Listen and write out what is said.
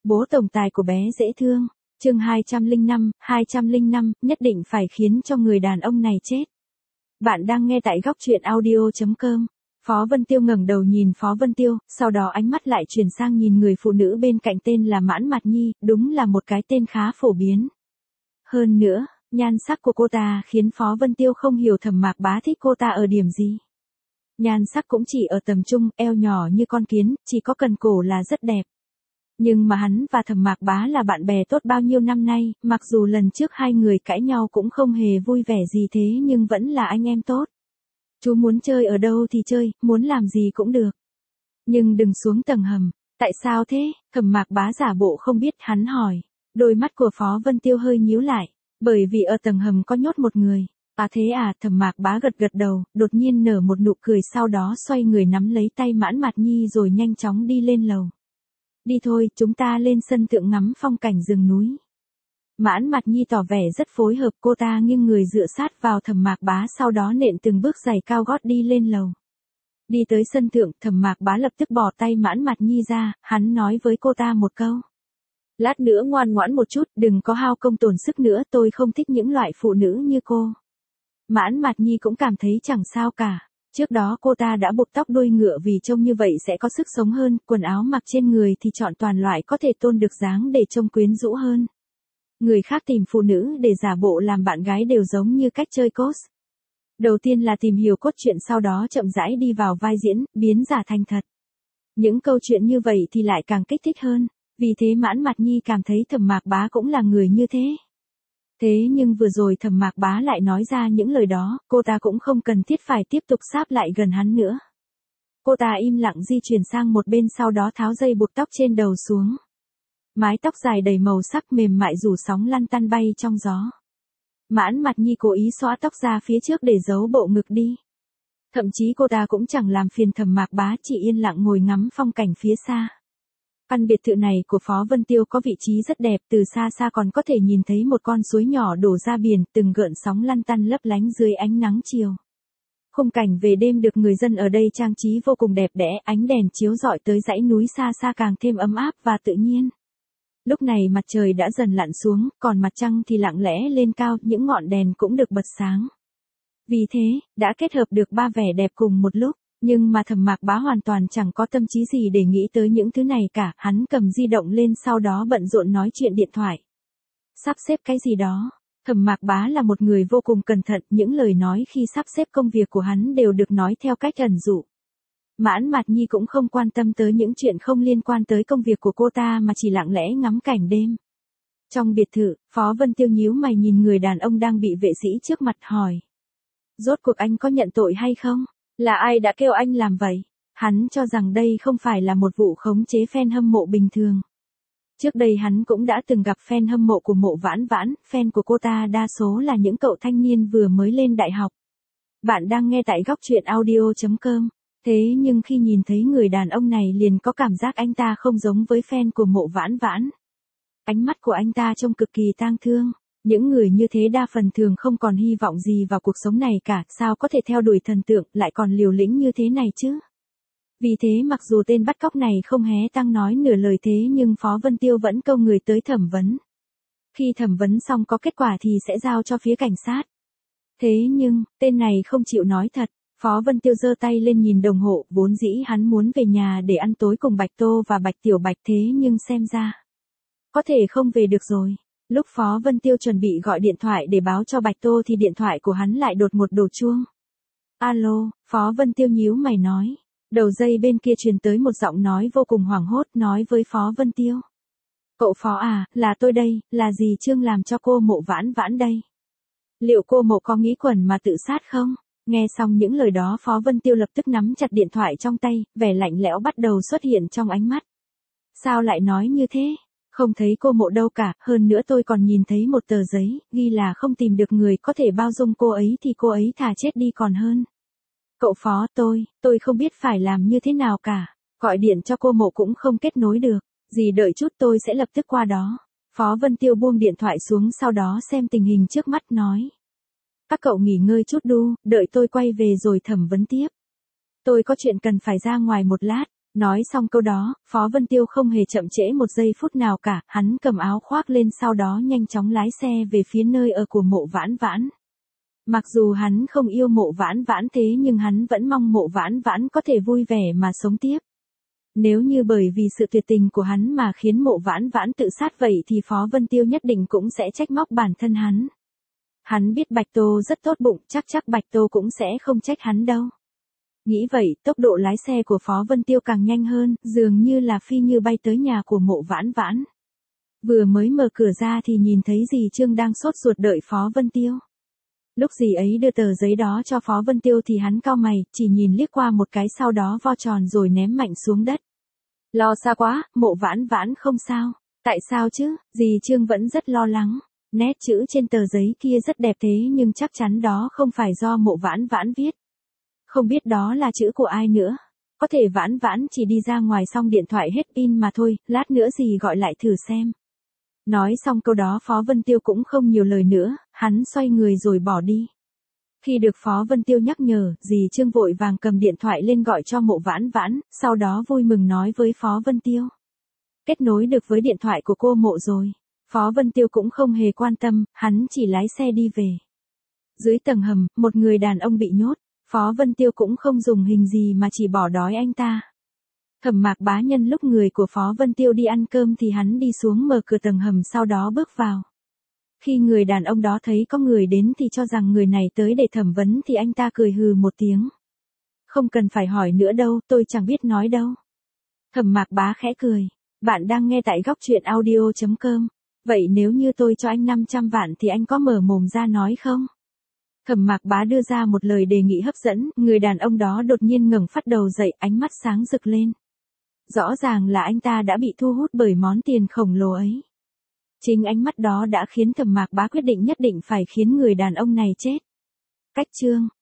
Bố tổng tài của bé dễ thương. Chương 205, nhất định phải khiến cho người đàn ông này chết. Bạn đang nghe tại góc truyện audio.com. Phó Vân Tiêu ngẩng đầu nhìn Phó Vân Tiêu, sau đó ánh mắt lại chuyển sang nhìn người phụ nữ bên cạnh tên là Mãn Mạt Nhi, đúng là một cái tên khá phổ biến. Hơn nữa, nhan sắc của cô ta khiến Phó Vân Tiêu không hiểu Thẩm Mạc Bá thích cô ta ở điểm gì. Nhan sắc cũng chỉ ở tầm trung, eo nhỏ như con kiến, chỉ có cần cổ là rất đẹp. Nhưng mà hắn và Thẩm Mạc Bá là bạn bè tốt bao nhiêu năm nay, mặc dù lần trước hai người cãi nhau cũng không hề vui vẻ gì thế nhưng vẫn là anh em tốt. Chú muốn chơi ở đâu thì chơi, muốn làm gì cũng được. Nhưng đừng xuống tầng hầm. Tại sao thế? Thẩm Mạc Bá giả bộ không biết, hắn hỏi. Đôi mắt của Phó Vân Tiêu hơi nhíu lại. Bởi vì ở tầng hầm có nhốt một người. À thế à, Thẩm Mạc Bá gật gật đầu, đột nhiên nở một nụ cười, sau đó xoay người nắm lấy tay Mãn Mạt Nhi rồi nhanh chóng đi lên lầu. Đi thôi, chúng ta lên sân thượng ngắm phong cảnh rừng núi. Mãn Mạt Nhi tỏ vẻ rất phối hợp, cô ta nghiêng người dựa sát vào Thẩm Mạc Bá, sau đó nện từng bước giày cao gót đi lên lầu. Đi tới sân thượng, Thẩm Mạc Bá lập tức bỏ tay Mãn Mạt Nhi ra, hắn nói với cô ta một câu. Lát nữa ngoan ngoãn một chút, đừng có hao công tổn sức nữa, tôi không thích những loại phụ nữ như cô. Mãn Mạt Nhi cũng cảm thấy chẳng sao cả. Trước đó cô ta đã buộc tóc đuôi ngựa vì trông như vậy sẽ có sức sống hơn, quần áo mặc trên người thì chọn toàn loại có thể tôn được dáng để trông quyến rũ hơn. Người khác tìm phụ nữ để giả bộ làm bạn gái đều giống như cách chơi cos. Đầu tiên là tìm hiểu cốt truyện, sau đó chậm rãi đi vào vai diễn, biến giả thành thật. Những câu chuyện như vậy thì lại càng kích thích hơn, vì thế Mãn Mạt Nhi cảm thấy Thẩm Mạc Bá cũng là người như thế. Thế nhưng vừa rồi Thẩm Mạc Bá lại nói ra những lời đó, cô ta cũng không cần thiết phải tiếp tục sáp lại gần hắn nữa. Cô ta im lặng di chuyển sang một bên, sau đó tháo dây buộc tóc trên đầu xuống. Mái tóc dài đầy màu sắc mềm mại rủ sóng lăn tăn bay trong gió. Mãn Mạt Nhi cố ý xõa tóc ra phía trước để giấu bộ ngực đi. Thậm chí cô ta cũng chẳng làm phiền Thẩm Mạc Bá, chỉ yên lặng ngồi ngắm phong cảnh phía xa. Căn biệt thự này của Phó Vân Tiêu có vị trí rất đẹp, từ xa xa còn có thể nhìn thấy một con suối nhỏ đổ ra biển, từng gợn sóng lăn tăn lấp lánh dưới ánh nắng chiều. Khung cảnh về đêm được người dân ở đây trang trí vô cùng đẹp đẽ, ánh đèn chiếu rọi tới dãy núi xa xa càng thêm ấm áp và tự nhiên. Lúc này mặt trời đã dần lặn xuống, còn mặt trăng thì lặng lẽ lên cao, những ngọn đèn cũng được bật sáng. Vì thế, đã kết hợp được ba vẻ đẹp cùng một lúc. Nhưng mà Thẩm Mạc Bá hoàn toàn chẳng có tâm trí gì để nghĩ tới những thứ này cả, hắn cầm di động lên sau đó bận rộn nói chuyện điện thoại. Sắp xếp cái gì đó. Thẩm Mạc Bá là một người vô cùng cẩn thận, những lời nói khi sắp xếp công việc của hắn đều được nói theo cách ẩn dụ. Mãn Mạt Nhi cũng không quan tâm tới những chuyện không liên quan tới công việc của cô ta mà chỉ lặng lẽ ngắm cảnh đêm. Trong biệt thự, Phó Vân Tiêu nhíu mày nhìn người đàn ông đang bị vệ sĩ trước mặt hỏi. Rốt cuộc anh có nhận tội hay không? Là ai đã kêu anh làm vậy? Hắn cho rằng đây không phải là một vụ khống chế fan hâm mộ bình thường. Trước đây hắn cũng đã từng gặp fan hâm mộ của Mộ Vãn Vãn, fan của cô ta đa số là những cậu thanh niên vừa mới lên đại học. Bạn đang nghe tại góc truyện audio.com. Thế nhưng khi nhìn thấy người đàn ông này liền có cảm giác anh ta không giống với fan của Mộ Vãn Vãn. Ánh mắt của anh ta trông cực kỳ tang thương. Những người như thế đa phần thường không còn hy vọng gì vào cuộc sống này cả, sao có thể theo đuổi thần tượng, lại còn liều lĩnh như thế này chứ? Vì thế mặc dù tên bắt cóc này không hé răng nói nửa lời thế nhưng Phó Vân Tiêu vẫn câu người tới thẩm vấn. Khi thẩm vấn xong có kết quả thì sẽ giao cho phía cảnh sát. Thế nhưng, tên này không chịu nói thật. Phó Vân Tiêu giơ tay lên nhìn đồng hồ, vốn dĩ hắn muốn về nhà để ăn tối cùng Bạch Tô và Bạch Tiểu Bạch, thế nhưng xem ra có thể không về được rồi. Lúc Phó Vân Tiêu chuẩn bị gọi điện thoại để báo cho Bạch Tô thì điện thoại của hắn lại đột ngột đổ chuông. Alo, Phó Vân Tiêu nhíu mày nói. Đầu dây bên kia truyền tới một giọng nói vô cùng hoảng hốt, nói với Phó Vân Tiêu. Cậu Phó à, là tôi đây, là dì Trương làm cho cô Mộ Vãn Vãn đây. Liệu cô Mộ có nghĩ quẩn mà tự sát không? Nghe xong những lời đó Phó Vân Tiêu lập tức nắm chặt điện thoại trong tay, vẻ lạnh lẽo bắt đầu xuất hiện trong ánh mắt. Sao lại nói như thế? Không thấy cô Mộ đâu cả, hơn nữa tôi còn nhìn thấy một tờ giấy, ghi là không tìm được người có thể bao dung cô ấy thì cô ấy thà chết đi còn hơn. Cậu Phó, tôi không biết phải làm như thế nào cả, gọi điện cho cô Mộ cũng không kết nối được, dì đợi chút tôi sẽ lập tức qua đó. Phó Vân Tiêu buông điện thoại xuống sau đó xem tình hình trước mắt nói. Các cậu nghỉ ngơi chút đu, đợi tôi quay về rồi thẩm vấn tiếp. Tôi có chuyện cần phải ra ngoài một lát, Nói xong câu đó, Phó Vân Tiêu không hề chậm trễ một giây phút nào cả, hắn cầm áo khoác lên sau đó nhanh chóng lái xe về phía nơi ở của Mộ Vãn Vãn. Mặc dù hắn không yêu Mộ Vãn Vãn thế nhưng hắn vẫn mong Mộ Vãn Vãn có thể vui vẻ mà sống tiếp. Nếu như bởi vì sự tuyệt tình của hắn mà khiến Mộ Vãn Vãn tự sát vậy thì Phó Vân Tiêu nhất định cũng sẽ trách móc bản thân hắn. Hắn biết Bạch Tô rất tốt bụng, chắc Bạch Tô cũng sẽ không trách hắn đâu. Nghĩ vậy, tốc độ lái xe của Phó Vân Tiêu càng nhanh hơn, dường như là phi như bay tới nhà của Mộ Vãn Vãn. Vừa mới mở cửa ra thì nhìn thấy dì Trương đang sốt ruột đợi Phó Vân Tiêu. Lúc dì ấy đưa tờ giấy đó cho Phó Vân Tiêu thì hắn cau mày, chỉ nhìn liếc qua một cái sau đó vo tròn rồi ném mạnh xuống đất. Lo xa quá, Mộ Vãn Vãn không sao. Tại sao chứ, dì Trương vẫn rất lo lắng. Nét chữ trên tờ giấy kia rất đẹp thế nhưng chắc chắn đó không phải do Mộ Vãn Vãn viết. Không biết đó là chữ của ai nữa. Có thể Vãn Vãn chỉ đi ra ngoài xong điện thoại hết pin mà thôi, lát nữa dì gọi lại thử xem. Nói xong câu đó Phó Vân Tiêu cũng không nhiều lời nữa, hắn xoay người rồi bỏ đi. Khi được Phó Vân Tiêu nhắc nhở, dì Trương vội vàng cầm điện thoại lên gọi cho Mộ Vãn Vãn, sau đó vui mừng nói với Phó Vân Tiêu. Kết nối được với điện thoại của cô Mộ rồi. Phó Vân Tiêu cũng không hề quan tâm, hắn chỉ lái xe đi về. Dưới tầng hầm, một người đàn ông bị nhốt, Phó Vân Tiêu cũng không dùng hình gì mà chỉ bỏ đói anh ta. Thẩm Mạc Bá nhân lúc người của Phó Vân Tiêu đi ăn cơm thì hắn đi xuống mở cửa tầng hầm sau đó bước vào. Khi người đàn ông đó thấy có người đến thì cho rằng người này tới để thẩm vấn thì anh ta cười hừ một tiếng. Không cần phải hỏi nữa đâu, tôi chẳng biết nói đâu. Thẩm Mạc Bá khẽ cười. Bạn đang nghe tại góc truyện audio.com. Vậy nếu như tôi cho anh 500 vạn thì anh có mở mồm ra nói không? Thẩm Mạc Bá đưa ra một lời đề nghị hấp dẫn, người đàn ông đó đột nhiên ngẩng phát đầu dậy, ánh mắt sáng rực lên. Rõ ràng là anh ta đã bị thu hút bởi món tiền khổng lồ ấy. Chính ánh mắt đó đã khiến Thẩm Mạc Bá quyết định nhất định phải khiến người đàn ông này chết. Cách chương